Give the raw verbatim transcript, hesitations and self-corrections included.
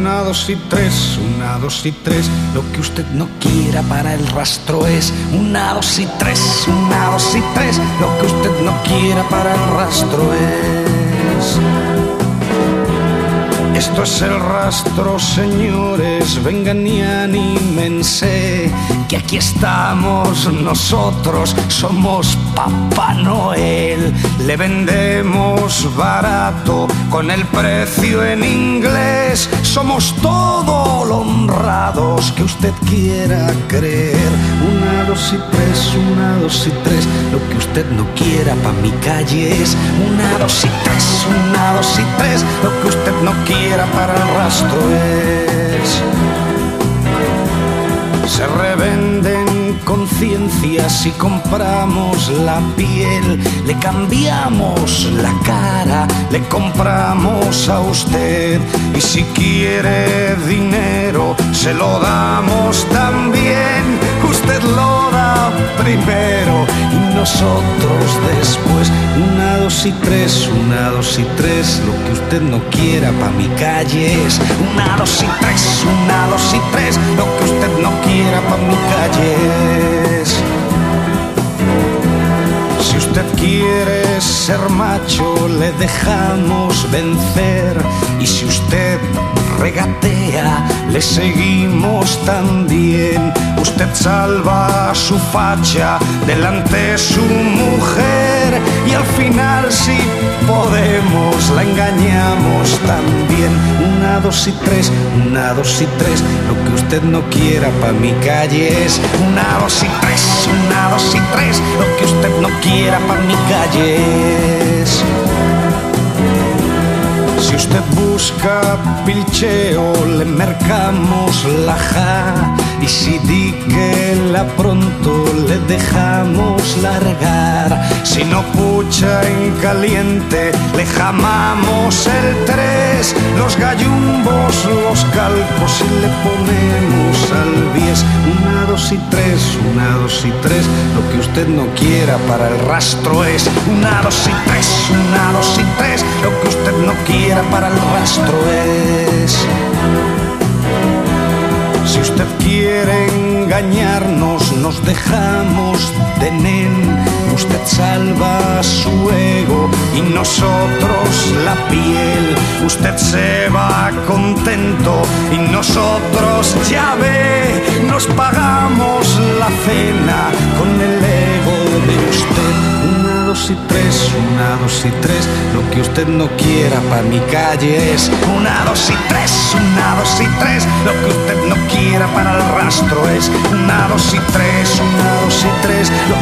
Una, dos y tres, una, dos y tres. Lo que usted no quiera para el rastro es. Una, dos y tres, una, dos y tres. Lo que usted no quiera para el rastro es. Esto es el rastro, señores, vengan y anímense, que aquí estamos nosotros, somos Papá Noel. Le vendemos barato con el precio en inglés, somos todo lo honrados que usted quiera creer. Una, dos y tres, una, dos y tres, lo que usted no quiera pa' mi calle es. Una, dos y tres, una, dos y tres, lo que usted no quiera para el rastro es. Se revenden conciencias y compramos la piel, le cambiamos la cara, le compramos a usted. Y si quiere dinero, se lo damos también. Usted lo da primero y nosotros después. Una, dos y tres, una, dos y tres, lo que usted no quiera pa' mi calle es. Una, dos y tres, una, dos y tres, lo que usted no quiera pa' mi calle es. Si usted quiere ser macho, le dejamos vencer. Y si usted regatea, le seguimos también. Usted salva su facha delante su mujer y al final, si podemos, la engañamos también. Una, dos y tres, una, dos y tres, lo que usted no quiera pa' mi calle es. Una, dos y tres, una, dos y tres, lo que usted no quiera pa' mi calle es. Si usted busca pilcheo, le mercamos la ja. Y si di que la pronto, le dejamos largar. Si no pucha en caliente, le jamamos el tres. Los gallumbos, los calcos y le ponemos al bies. Una, dos y tres, una, dos y tres, lo que usted no quiera para el rastro es. Una, dos y tres, una, dos y tres, lo que usted no quiera para el rastro es. Si usted quiere engañarnos, nos dejamos de nen. Usted salva su ego y nosotros la piel. Usted se va contento y nosotros, ya ve, nos pagamos la cena con el ego de usted. Una, dos y tres, una, dos y tres, lo que usted no quiera pa' mi calle es. Una, dos y tres, una, dos y tres, lo que usted no quiera para el rastro es. Una, dos y tres, una, dos y tres, lo